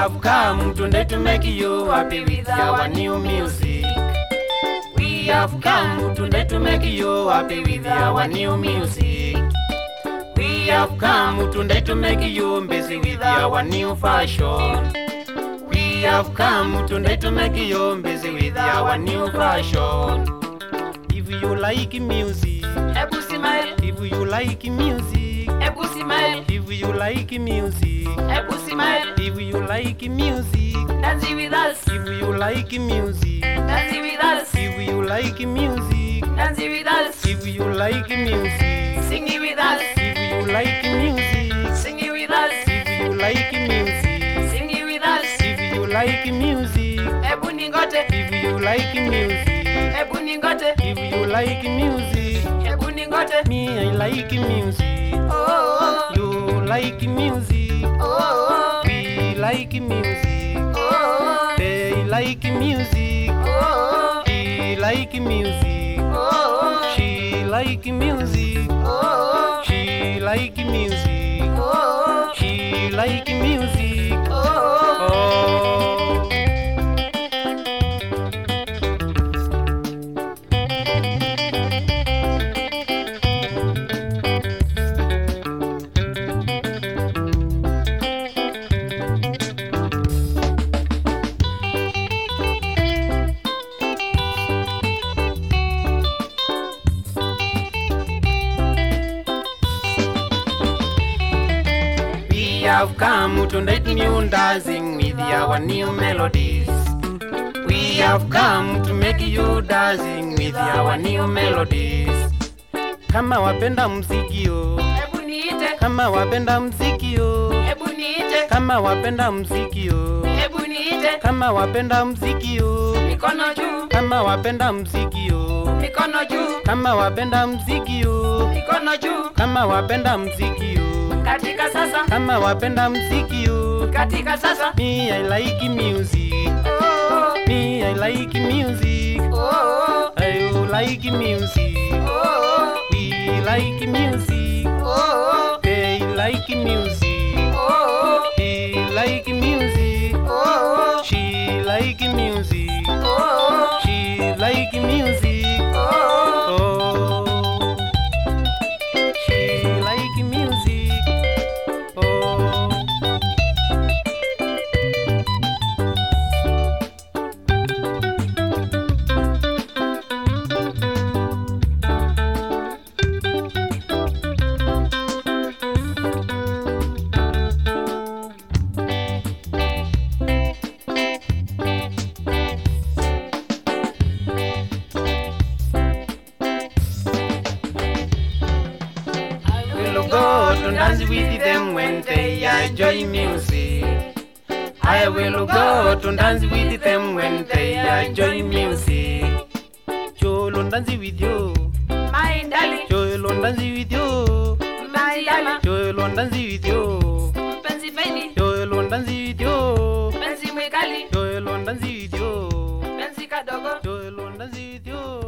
have come today to make you happy with our new music. We have come today to make you happy with our new music. We have come today to make you busy with our new fashion. We have come today to make you busy with our new fashion. If you like music, Ebu smile. if you like music, Ebu smile. if you like music, Ebu smile. if you like music, Dance with us. if you like music, Dance with us. if you like music, Dance with us. if you like music, Sing it with us. if you like music, Sing it with us. if you like music, Sing it with us. if you like music, Ebu ningote. if you like music, Ebu ningote. if you like music, Ebu ningote. me I like music, Oh, you like music, oh, we like music, oh, they like music, oh, he like music, oh, she like music, oh, she like music, oh, she like music. oh. Oh. We have come to make new dancing with our new melodies. We have come to make you dancing with our new melodies. Kama wapenda muziki yo, Ebu niite. kama wapenda muziki yo, Ebu niite. kama wapenda muziki yo, Ebu niite. kama wapenda muziki yo, Mikono juu. kama wapenda muziki yo, Mikono juu. kama wapenda muziki yo, Mikono juu. kama wapenda muziki yo, Katika sasa. kama wapenda muziki yo. Katika sasa. Me I like music, Oh, me I like music, oh, I like music, oh, we like music, oh, they like music, oh, he like music, oh, she like music, oh, she like music, oh. oh, she like music, oh. Will go to dance with them when they enjoy music. I will go to dance with them when they enjoy music. Cholo dance with you, My darling, cholo dance with you, my darling, cholo dance with you, mpenzi faini, cholo dance with you, mpenzi mwikali, cholo dance with you, mpenzi kadogo. cholo dance with you.